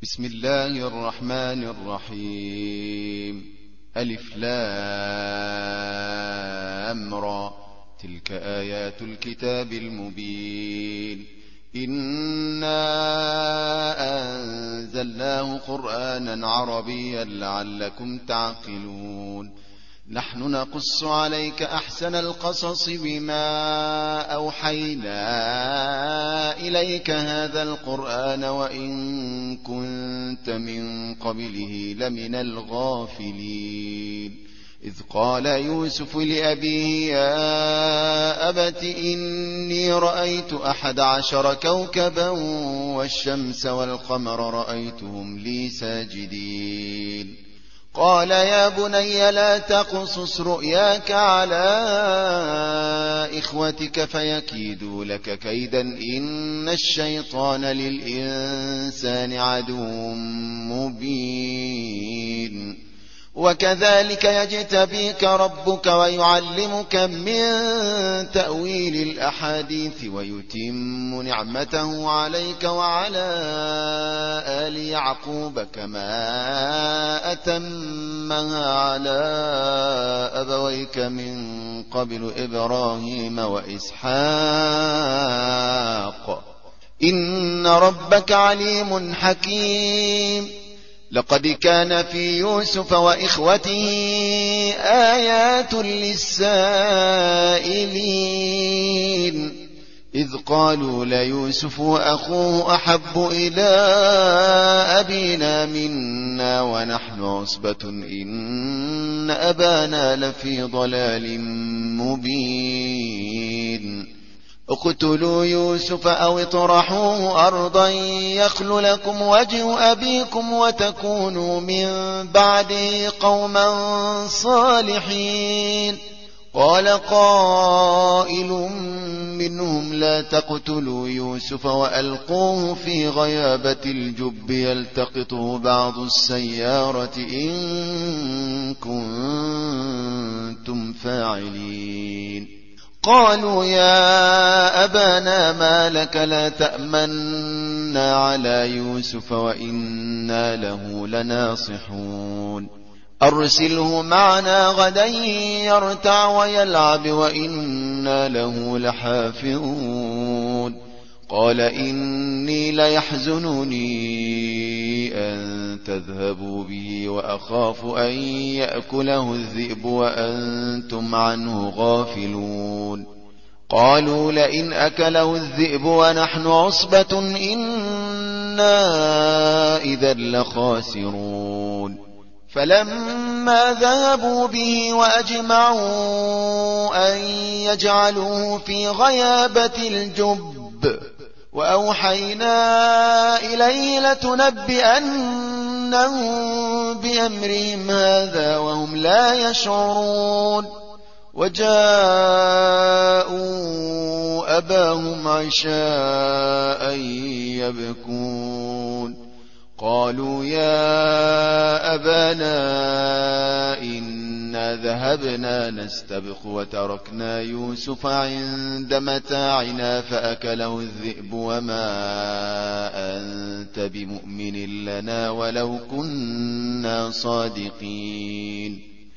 بسم الله الرحمن الرحيم. ألف لام را، تلك آيات الكتاب المبين. إنا أنزلناه قرآنا عربيا لعلكم تعقلون. نحن نقص عليك أحسن القصص بما أوحينا إليك هذا القرآن وإن كنت من قبله لمن الغافلين. إذ قال يوسف لأبيه يا أبت إني رأيت 11 كوكبا والشمس والقمر رأيتهم لي ساجدين. قال يا بني لا تقصص رؤياك على إخوتك فيكيدوا لك كيدا إن الشيطان للإنسان عدو مبين. وكذلك يجتبيك ربك ويعلمك من تأويل الأحاديث ويتم نعمته عليك وعلى آل يعقوب كما أتمها على أبويك من قبل إبراهيم وإسحاق إن ربك عليم حكيم. لقد كان في يوسف وإخوته آيات للسائلين إذ قالوا ليوسف وأخوه أحب إلى أبينا منا ونحن عصبة إن أبانا لفي ضلال مبين. اقتلوا يوسف أو اطرحوه أرضا يخل لكم وجه أبيكم وتكونوا من بعده قوما صالحين. قال قائل منهم لا تقتلوا يوسف وألقوه في غيابة الجب يلتقطه بعض السيارة إن كنتم فاعلين. قالوا يا أبانا ما لك لا تأمنا على يوسف وإنا له لناصحون. أرسله معنا غدا يرتع ويلعب وإنا له لحافظون. قال إني ليحزنني أن تذهبوا به وأخاف أن يأكله الذئب وأنتم عنه غافلون. قالوا لئن أكله الذئب ونحن عصبة إنا إذا لخاسرون. فلما ذهبوا به وأجمعوا أن يجعلوه في غيابة الجب وأوحينا إليه لتنبئنهم بأمرهم هذا وهم لا يشعرون. وجاءوا أباهم عشاء يبكون. قالوا يا أبانا إنا ذهبنا نستبق وتركنا يوسف عند متاعنا فأكله الذئب وما أنت بمؤمن لنا ولو كنا صادقين.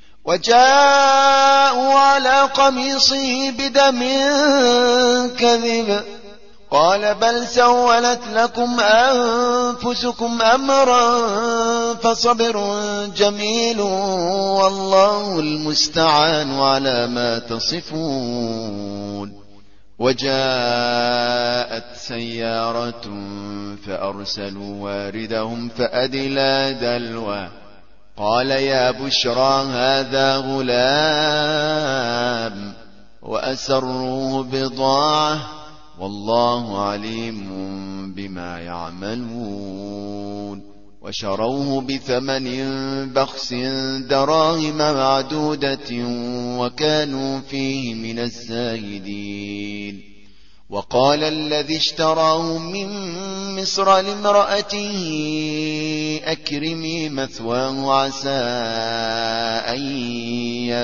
وجاءوا على قميصه بدم كذب قال بل سولت لكم أنفسكم أمرا فصبر جميل والله المستعان على ما تصفون. وجاءت سيارة فأرسلوا واردهم فأدلى دلوه قال يا بشرى هذا غلام وأسروه بضاعة والله عليم بما يعملون. وشروه بثمن بخس دراهم معدودة وكانوا فيه من الزاهدين. وقال الذي اشتراه من مصر لامرأته أكرمي مثواه عسى أن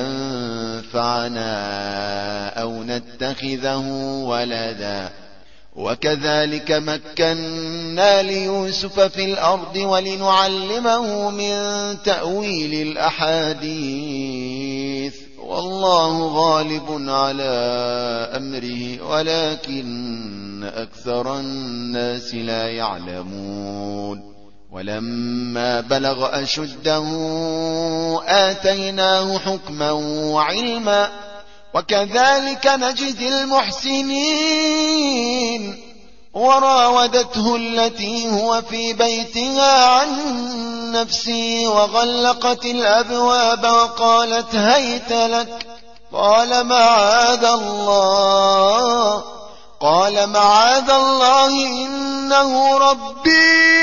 ينفعنا أو نتخذه ولدا وكذلك مكنا ليوسف في الأرض ولنعلمه من تأويل الأحاديث والله غالب على أمره ولكن أكثر الناس لا يعلمون ولما بلغ أشده آتيناه حكما وعلما وكذلك نجزي المحسنين وراودته التي هو في بيتها عن نفسه وغلقت الأبواب وقالت هيت لك قال معاذ الله إنه ربي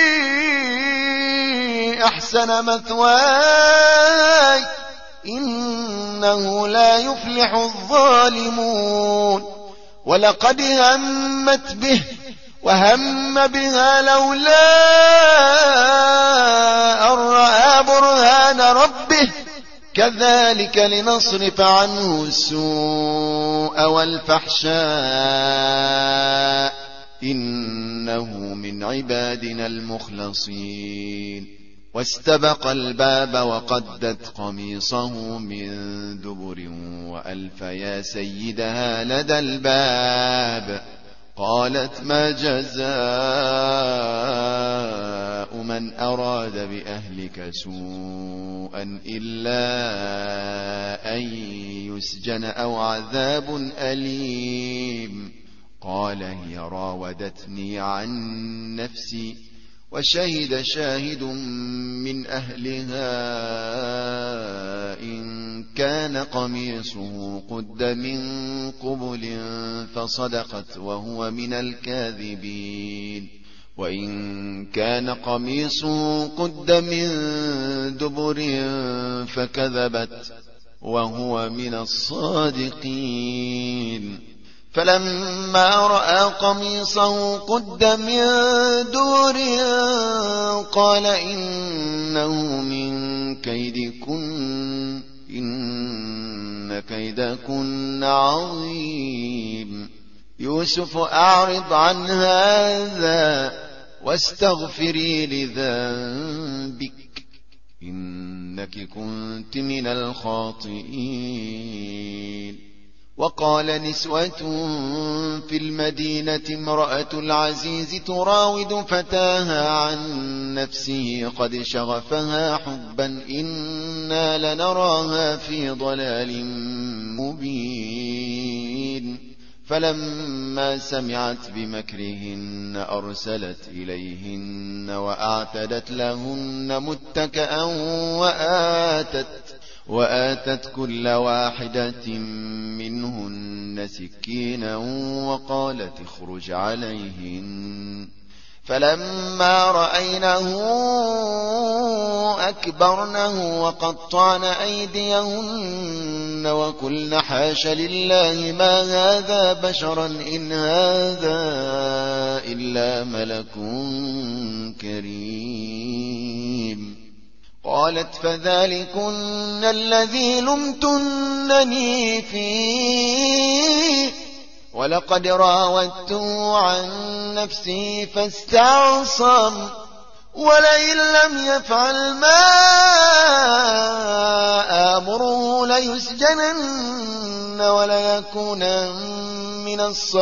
أحسن مثواي إنه لا يفلح الظالمون ولقد همت به وهم بها لولا أن رأى برهان ربه كذلك لنصرف عنه السوء والفحشاء إنه من عبادنا المخلصين واستبق الباب وقدت قميصه من دبر وألف يا سيدها لدى الباب قالت ما جزاء من أراد بأهلك سوءا إلا أن يسجن أو عذاب أليم قال هي راودتني عن نفسي وشهد شاهد من أهلها إن كان قميصه قد من قبل فصدقت وهو من الكاذبين وإن كان قميصه قد من دبر فكذبت وهو من الصادقين فلما رأى قميصه قد من دبر قال إنه من كيدكن إن كيدكن عظيم يوسف أعرض عن هذا واستغفري لذنبك إنك كنت من الخاطئين وقال نسوة في المدينة امرأة العزيز تراود فتاها عن نفسه قد شغفها حبا إنا لنراها في ضلال مبين فلما سمعت بمكرهن أرسلت إليهن وأعتدت لهن متكئا وآتت كل واحدة منهن سكينا وقالت اخرج عليهن فلما رأينه أكبرنه وقطعن أيديهن وقلن حاش لله ما هذا بشرا إن هذا إلا ملك كريم قالت فذلكن الذي لمتنني فيه ولقد راودته عن نفسي فاستعصم ولئن لم يفعل ما آمره ليسجنن وليكونن من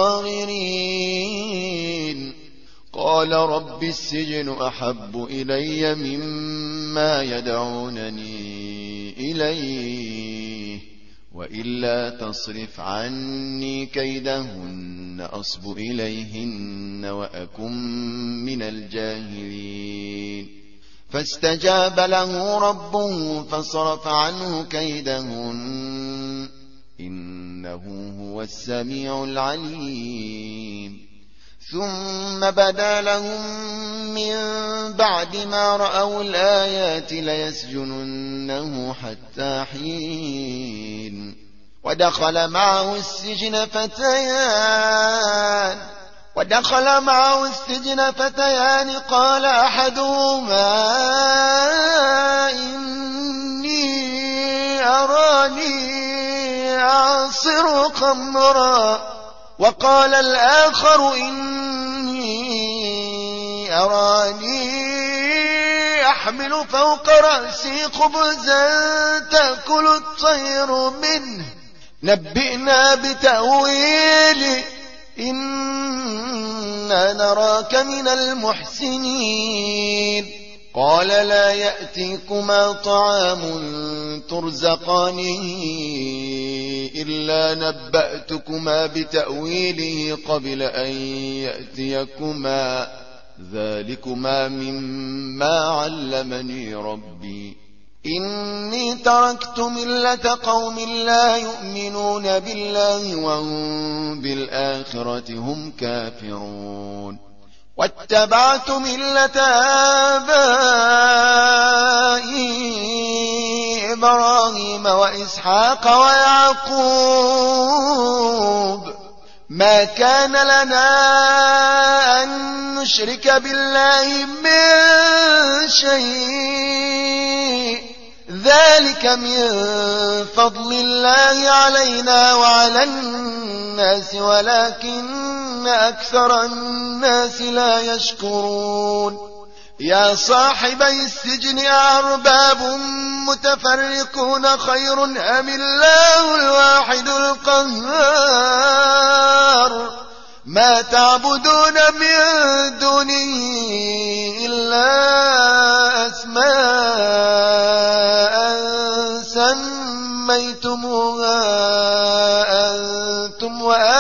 الصاغرين قال رب السجن أحب إلي مما يدعونني إليه وإلا تصرف عني كيدهن أصب إليهن وأكن من الجاهلين فاستجاب له ربه فصرف عنه كيدهن إنه هو السميع العليم ثم بدا لهم من بعد ما رأوا الآيات ليسجننه حتى حين ودخل معه السجن فتيان قال أحدهما إني أراني أعصر خمرا وقال الآخر إني أراني أحمل فوق رأسي خبزا تأكل الطير منه نبئنا بتأويله إنا نراك من المحسنين قال لا يأتيكما طعام ترزقانه إلا نبأتكما بتأويله قبل أن يأتيكما ذلكما مما علمني ربي إني تركت ملة قوم لا يؤمنون بالله وهم بالآخرة هم كافرون واتبعت ملة آبائي إبراهيم وإسحاق ويعقوب ما كان لنا أن نشرك بالله من شيء ذلك من فضل الله علينا وعلى الناس ولكن أكثر الناس لا يشكرون يا صاحبي السجن أرباب متفرقون خير أم الله الواحد القهار ما تعبدون من دونه إلا أسماء سميتموها أنتم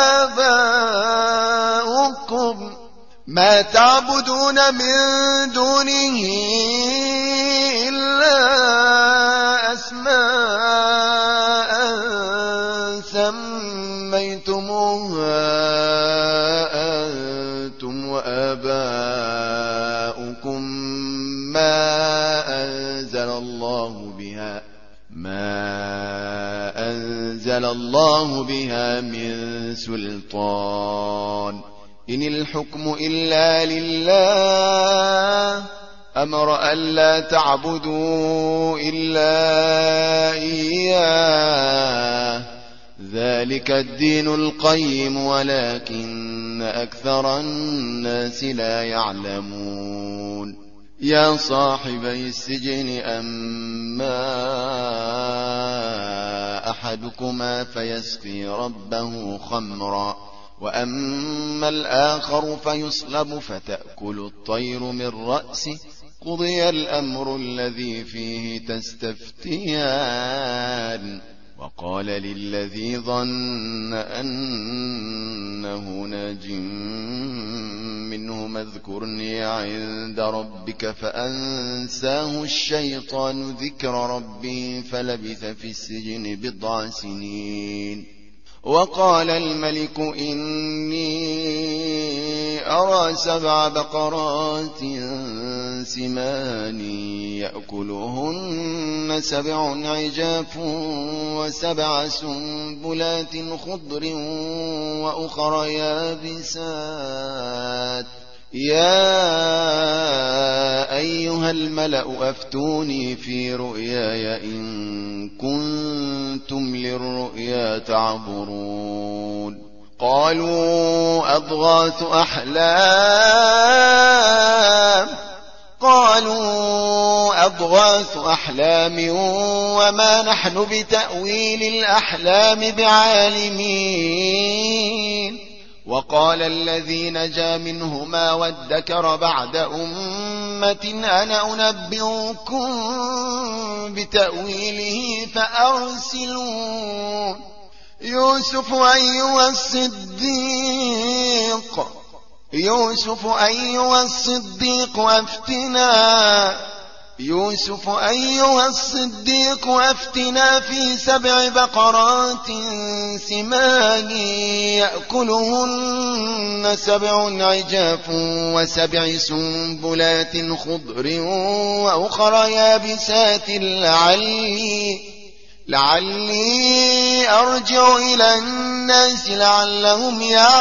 وآباؤكم ما تعبدون من دونه إلا أسماء سميتموها أنتم وآباؤكم ما أنزل الله بها من سلطان إن الحكم إلا لله أمر ألا تعبدوا إلا إياه ذلك الدين القيم ولكن أكثر الناس لا يعلمون يا صاحبي السجن أما أحدكما فيسقي ربه خمرا وأما الآخر فيصلب فتأكل الطير من رأسه قضي الأمر الذي فيه تستفتيان وقال للذي ظن أنه ناج منه اذكرني عند ربك فأنساه الشيطان ذكر ربه فلبث في السجن 9 سنين وقال الملك إني أرى 7 بقرات سمان يأكلهن 7 عجاف و7 سنبلات خضر وأخر يابسات يا أيها الملأ أفتوني في رؤياي إن كنتم للرؤيا تعبرون قالوا أضغاث أحلام وما نحن بتأويل الأحلام بعالمين وقال الذي نجا منهما وادكر بعد أمة أنا أنبئكم بتأويله فأرسلون يوسف أيها الصديق أفتنا في 7 بقرات سمان يأكلهن 7 عجاف و7 سنبلات خضر وأخر يابسات لعلي أرجع إلى الناس لعلهم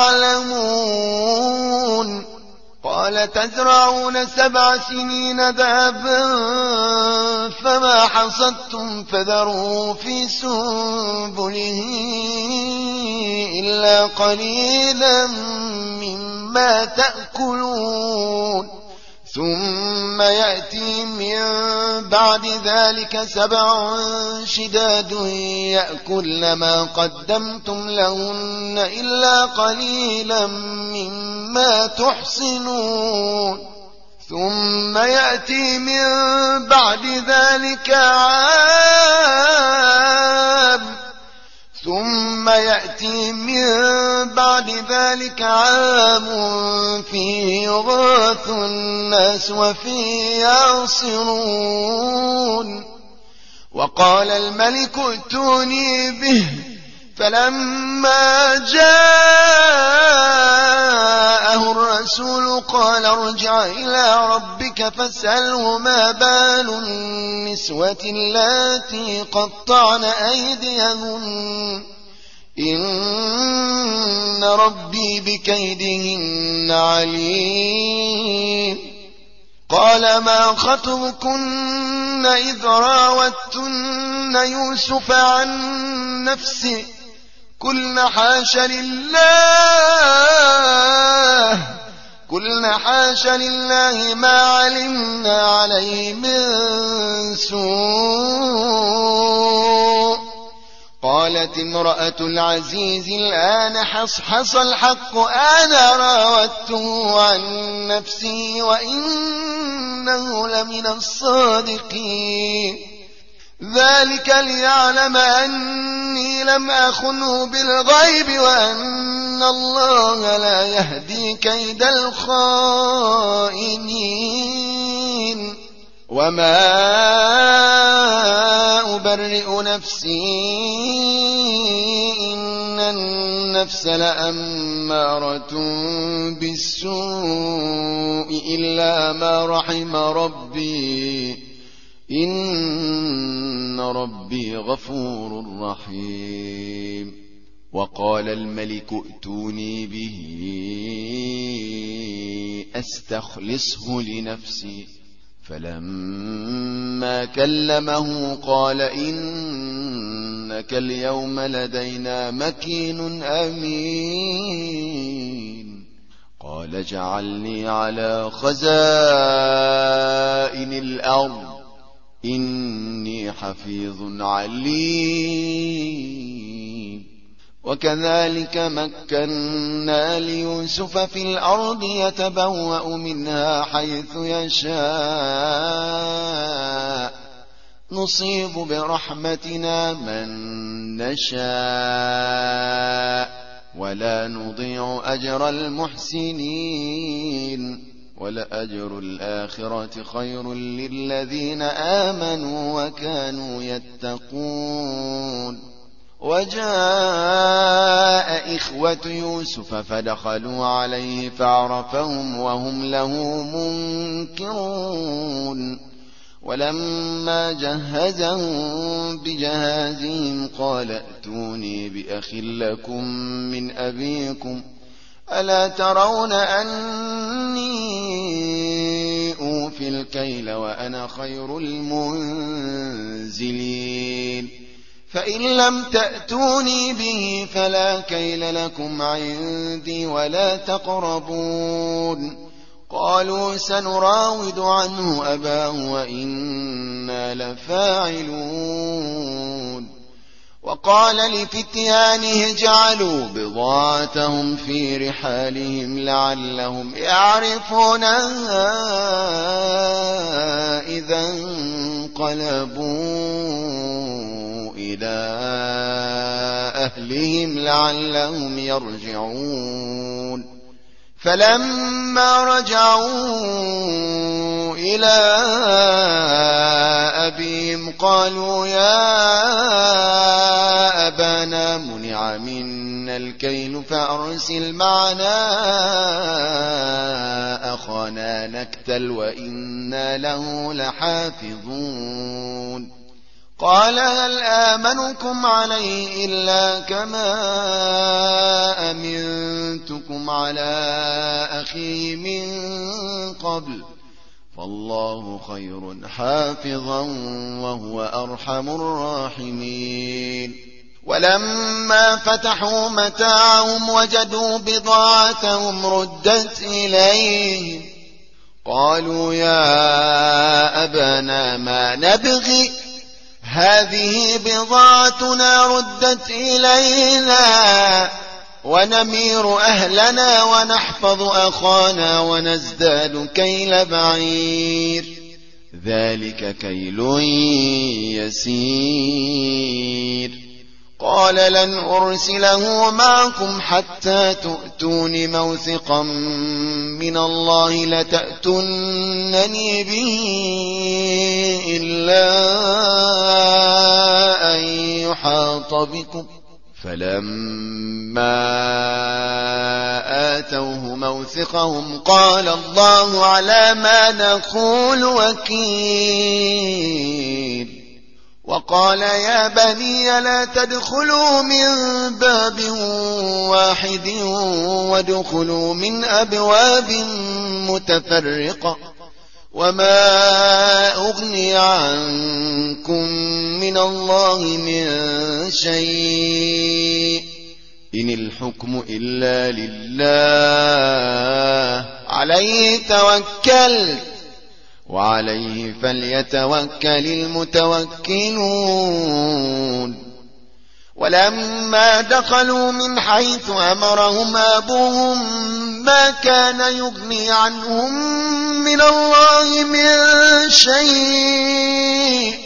يعلمون قال تزرعون 7 سنين دابا فما حصدتم فذروا في سنبله إلا قليلا مما تأكلون ثم يأتي من بعد ذلك 7 شداد يأكلن ما قدمتم لهن إلا قليلا مما تحصنون ثم يأتي من بعد ذلك عام فيه يغاث الناس وفيه يعصرون وقال الملك ائتوني به فلما جاءه الرسول قال ارجع إلى ربك فاسأله ما بال النسوة اللاتي قطعن أيديهن إن ربي بكيدهن عليم قال ما خطبكن إذ راوتن يوسف عن نفسه قلنا حاش لله ما علمنا عليه من سوء قالت امرأة العزيز الآن حصحص الحق أنا راودته عن نفسي وإنه لمن الصادقين ذلك ليعلم أني لم أخنه بالغيب وأن الله لا يهدي كيد الخائنين وما أبرئ نفسي إن النفس لأمارة بالسوء إلا ما رحم ربي إن ربي غفور رحيم وقال الملك ائتوني به أستخلصه لنفسي فلما كلمه قال إنك اليوم لدينا مكين أمين قال اجعلني على خزائن الأرض إني حفيظ عليم وكذلك مكنا ليوسف في الأرض يتبوأ منها حيث يشاء نصيب برحمتنا من نشاء ولا نضيع أجر المحسنين ولأجر الآخرة خير للذين آمنوا وكانوا يتقون وجاء إخوة يوسف فدخلوا عليه فعرفهم وهم له منكرون ولما جهزهم بجهازهم قال ائتوني بأخ لكم من أبيكم ألا ترون أني أوفي الكيل وأنا خير المنزلين فإن لم تأتوني به فلا كيل لكم عندي ولا تقربون قالوا سنراود عنه أباه وإنا لفاعلون وقال لفتيانه اجعلوا بضاعتهم في رحالهم لعلهم يعرفونها إذا انقلبوا إلى أهلهم لعلهم يرجعون فلما رجعوا إلى أبيهم قالوا يا أبانا منع منا الكيل فأرسل معنا أخانا نكتل وإنا له لحافظون قال هل آمنكم عليه إلا كما أمنتكم على أخيه من قبل فالله خير حافظا وهو أرحم الراحمين ولما فتحوا متاعهم وجدوا بضاعتهم ردت إليهم قالوا يا أبانا ما نبغي هذه بضاعتنا ردت إلينا ونمير أهلنا ونحفظ أخانا ونزداد كيل بعير ذلك كيل يسير قال لن أرسله معكم حتى تؤتون موثقا من الله لتأتونني به إلا أن يحاط بكم فلما آتوه موثقهم قال الله على ما نقول وكيل وقال يا بني لا تدخلوا من باب واحد وادخلوا من أبواب متفرقة وما أغني عنكم من الله من شيء إن الحكم إلا لله عليه توكلت وعليه فليتوكل المتوكلون ولما دخلوا من حيث أمرهم أبوهم ما كان يغني عنهم من الله من شيء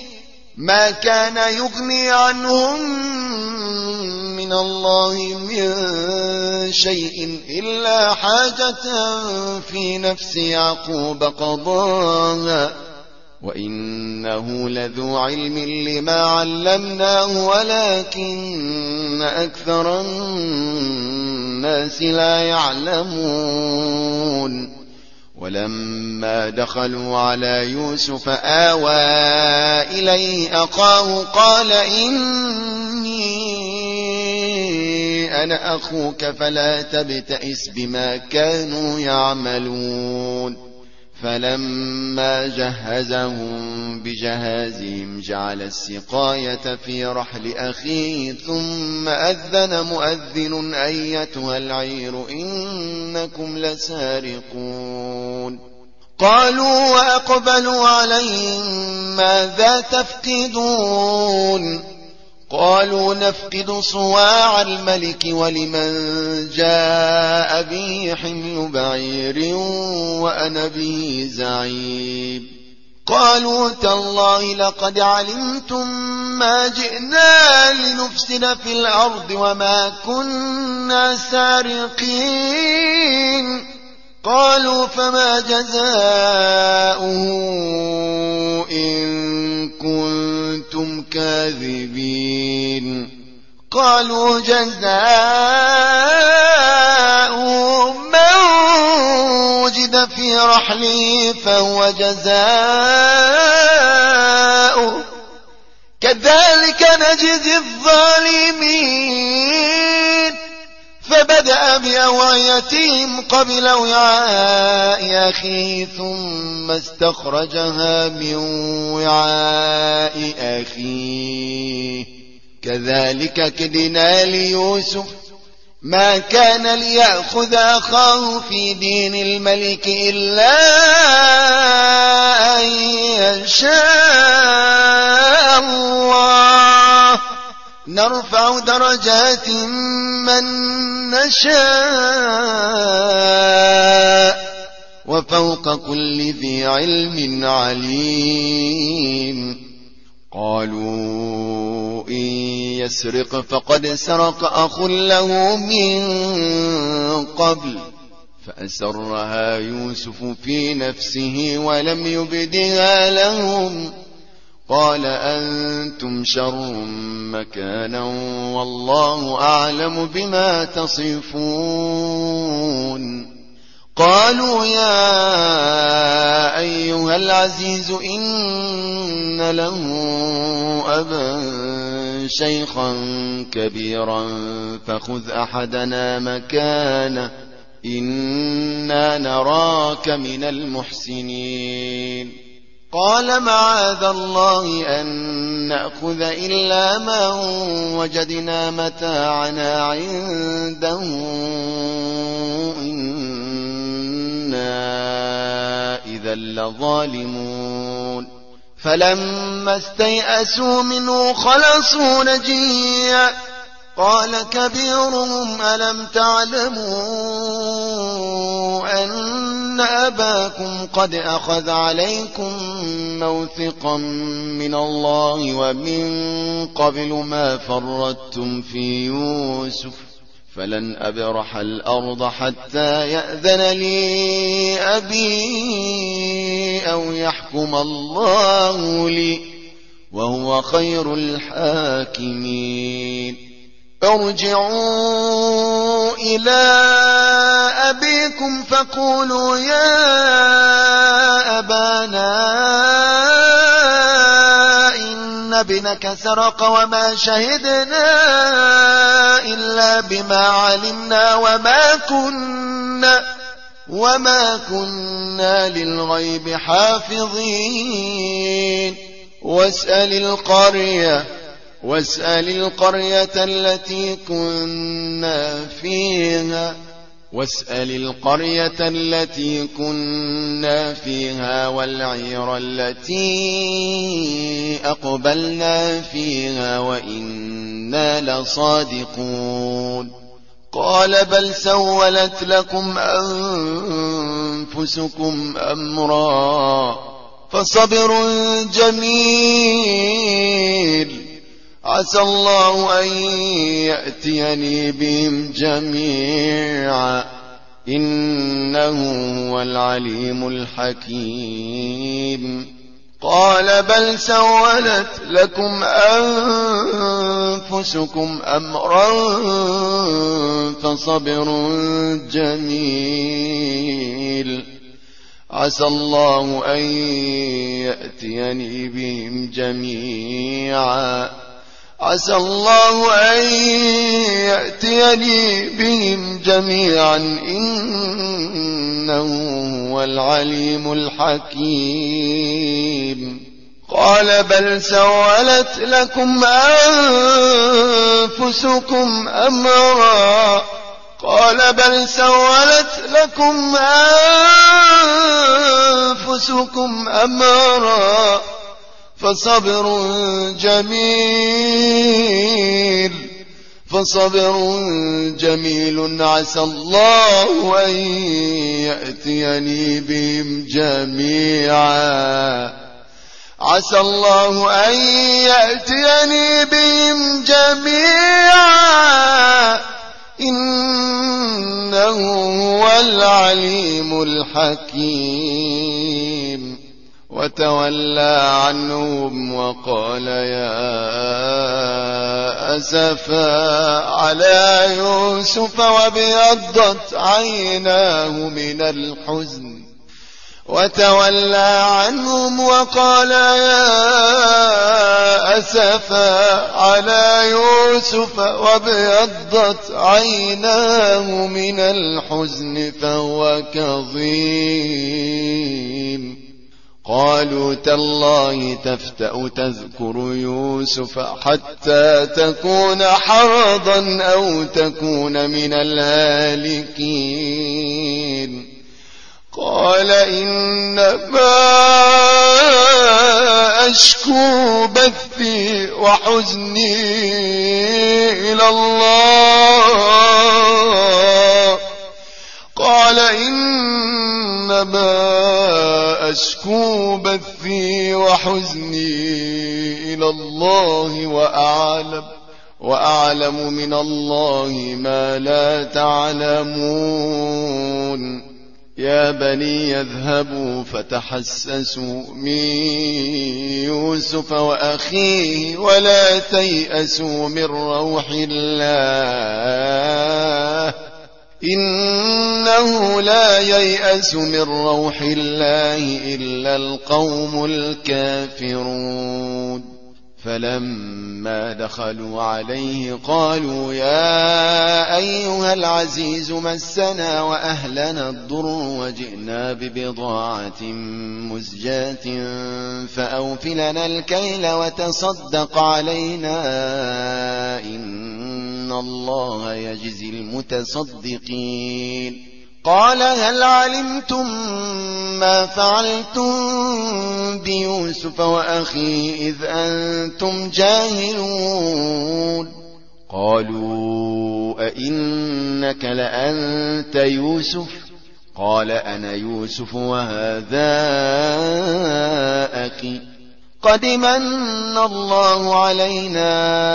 إلا حاجة في نفس يعقوب قضاها وإنه لذو علم لما علمناه ولكن أكثر الناس لا يعلمون ولما دخلوا على يوسف آوى إليه أخاه قال إني أنا أخوك فلا تبتئس بما كانوا يعملون فلما جهزهم بجهازهم جعل السقاية في رحل أخيه ثم أذن مؤذن أيتها العير إنكم لسارقون قالوا وأقبلوا عليهم ماذا تفقدون قالوا نفقد صواع الملك ولمن جاء به حمل بعير وأنا به زعيم قالوا تالله لقد علمتم ما جئنا لنفسد في الأرض وما كنا سارقين قالوا فما جزاؤه إن كنتم كاذبين قالوا جزاؤه من وجد في رحله فهو جزاؤه كذلك نجزي الظالمين فبدأ بأوعيتهم قبل وعاء أخيه ثم استخرجها من وعاء أخيه كذلك كدنا ليوسف ما كان ليأخذ أخاه في دين الملك إلا أن يشاء الله نرفع درجات من نشاء وفوق كل ذي علم عليم قالوا إن يسرق فقد سرق أخ له من قبل فأسرها يوسف في نفسه ولم يبدها لهم قال أنتم شر مكانا والله أعلم بما تصفون قالوا يا أيها العزيز إن له أبا شيخا كبيرا فخذ أحدنا مكانه إنا نراك من المحسنين قال معاذ الله أن نأخذ إلا من وجدنا متاعنا عنده إنا إذا لظالمون فلما استيئسوا منه خلصوا نجيا قال كبيرهم ألم تعلموا أن أباكم قد أخذ عليكم موثقا من الله ومن قبل ما فرطتم في يوسف فلن أبرح الأرض حتى يأذن لي أبي أو يحكم الله لي وهو خير الحاكمين ارجعوا إلى أبيكم فقولوا يا أبانا إن ابنك سرق وما شهدنا إلا بما علمنا وما كنا للغيب حافظين واسأل القرية التي كنا فيها والعير التي أقبلنا فيها وإنا لصادقون قال بل سولت لكم أنفسكم أمرا فصبر جميل عسى الله أن يأتيني بهم جميعا إنه هو العليم الحكيم قال بل سولت لكم أنفسكم أمرا فصبر جميل عسى الله أن يأتيني بهم جميعا إنه هو العليم الحكيم قال بل سولت لكم أنفسكم أمرا فصبر جميل عسى الله أن يأتيني بهم جميعا إنه هو العليم الحكيم وتولى عنهم وقال يا أسفا على يوسف وابيضت عيناه من الحزن فهو كظيم قالوا تالله تفتأ تذكر يوسف حتى تكون حرضا أو تكون من الهالكين قال إنما أشكو بثي وحزني إلى الله وأعلم من الله ما لا تعلمون يا بني يذهبوا فتحسسوا من يوسف وأخيه ولا تيأسوا من روح الله إنه لا ييأس من روح الله إلا القوم الكافرون فلما دخلوا عليه قالوا يا أيها العزيز مسنا وأهلنا الضر وجئنا ببضاعة مزجاة فأوفلنا الكيل وتصدق علينا إن الله يجزي المتصدقين قال هل علمتم ما فعلتم بيوسف وأخيه إذ أنتم جاهلون قالوا أئنك لأنت يوسف قال أنا يوسف وهذا أخي قد من الله علينا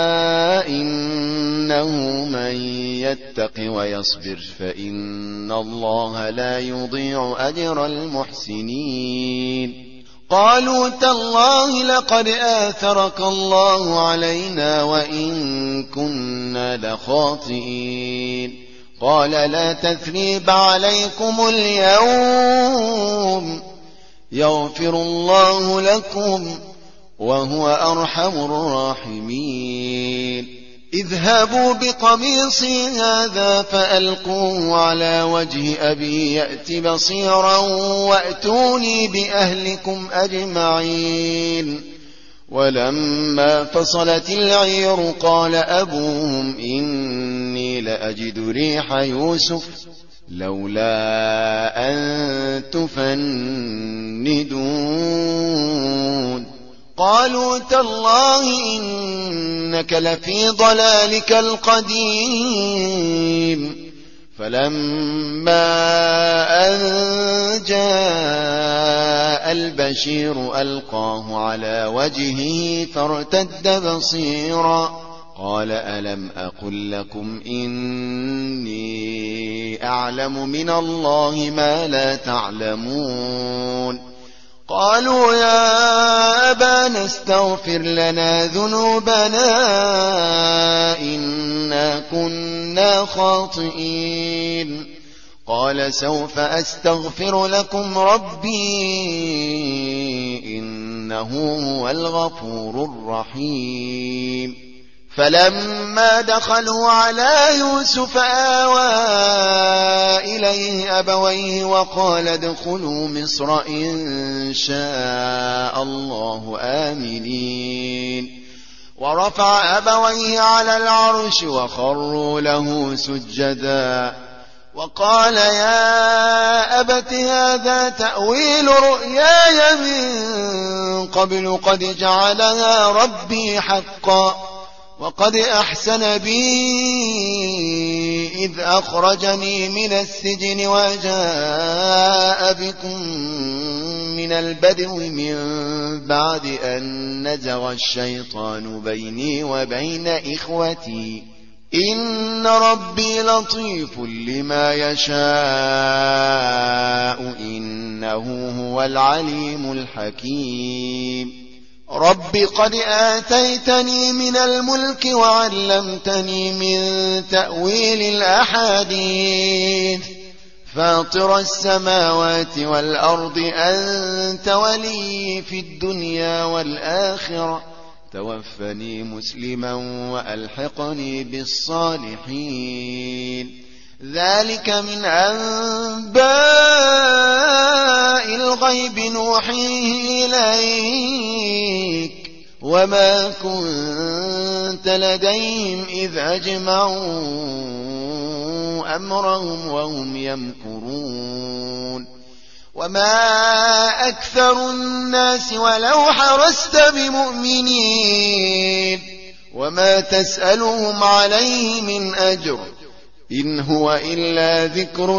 إنه من يتق ويصبر فإن الله لا يضيع أجر المحسنين قالوا تالله لقد آثرك الله علينا وإن كنا لخاطئين قال لا تثريب عليكم اليوم يغفر الله لكم وهو أرحم الراحمين اذهبوا بقميصي هذا فألقوه على وجه أبي يأت بصيرا وأتوني بأهلكم أجمعين ولما فصلت العير قال أبوهم إني لأجد ريح يوسف لولا أن تفندون قالوا تالله إنك لفي ضلالك القديم فلما أن جاء البشير ألقاه على وجهه فارتد بصيرا قال ألم أقل لكم إني أعلم من الله ما لا تعلمون قالوا يا أبانا استغفر لنا ذنوبنا إنا كنا خاطئين قال سوف أستغفر لكم ربي إنه هو الغفور الرحيم فلما دخلوا على يوسف آوى إليه أبويه وقال ادخلوا مصر إن شاء الله آمنين ورفع أبويه على العرش وخروا له سجدا وقال يا أبت هذا تأويل رؤياي من قبل قد جعلها ربي حقا وقد أحسن بي إذ أخرجني من السجن وجاء بكم من البدو من بعد أن نزغ الشيطان بيني وبين إخوتي إن ربي لطيف لما يشاء إنه هو العليم الحكيم رب قد آتيتني من الملك وعلمتني من تأويل الأحاديث فاطر السماوات والأرض أنت ولي في الدنيا والآخرة توفني مسلما وألحقني بالصالحين ذلك من أنباء الغيب نوحيه إليك وما كنت لديهم إذ أجمعوا أمرهم وهم يمكرون وما أكثر الناس ولو حرصت بمؤمنين وما تسألهم عليه من أجر إن هو إلا ذكر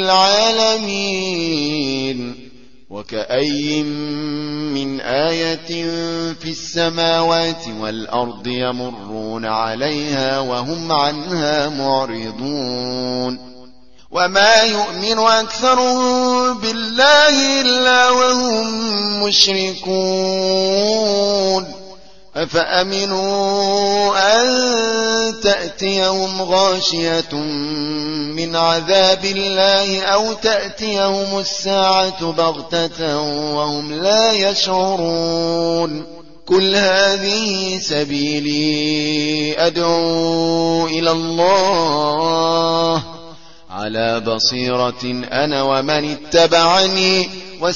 للعالمين وكأي من آية في السماوات والأرض يمرون عليها وهم عنها معرضون وما يؤمن أكثرهم بالله إلا وهم مشركون أفأمنوا أن تأتيهم غاشية من عذاب الله أو تأتيهم الساعة بغتة وهم لا يشعرون قل هذه سبيلي أدعو إلى الله على بصيرة أنا ومن اتبعني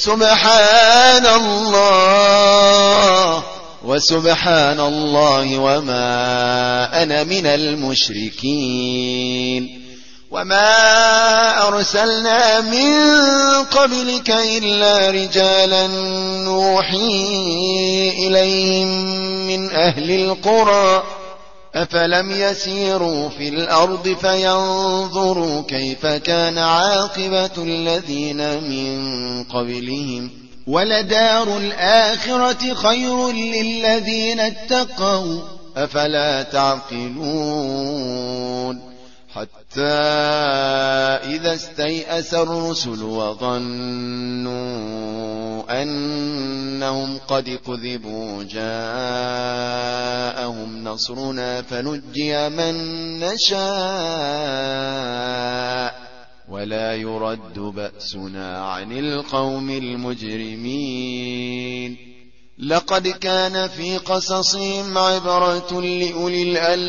وسبحان الله وما أنا من المشركين وما أرسلنا من قبلك إلا رجالا نوحي إليهم من أهل القرى أفلم يسيروا في الأرض فينظروا كيف كان عاقبة الذين من قبلهم ولدار الآخرة خير للذين اتقوا أفلا تعقلون حتى إذا استيأس الرسل وظنوا أنهم قد كذبوا جاءهم نصرنا فنجي من نشاء ولا يرد بأسنا عن القوم المجرمين لقد كان في قصصهم عبرة لأولي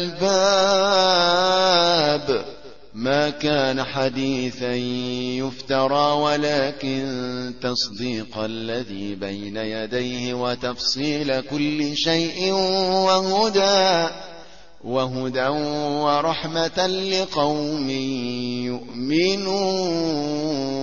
الألباب ما كان حديثا يفترى ولكن تصديق الذي بين يديه وتفصيل كل شيء وهدى ورحمة لقوم يؤمنون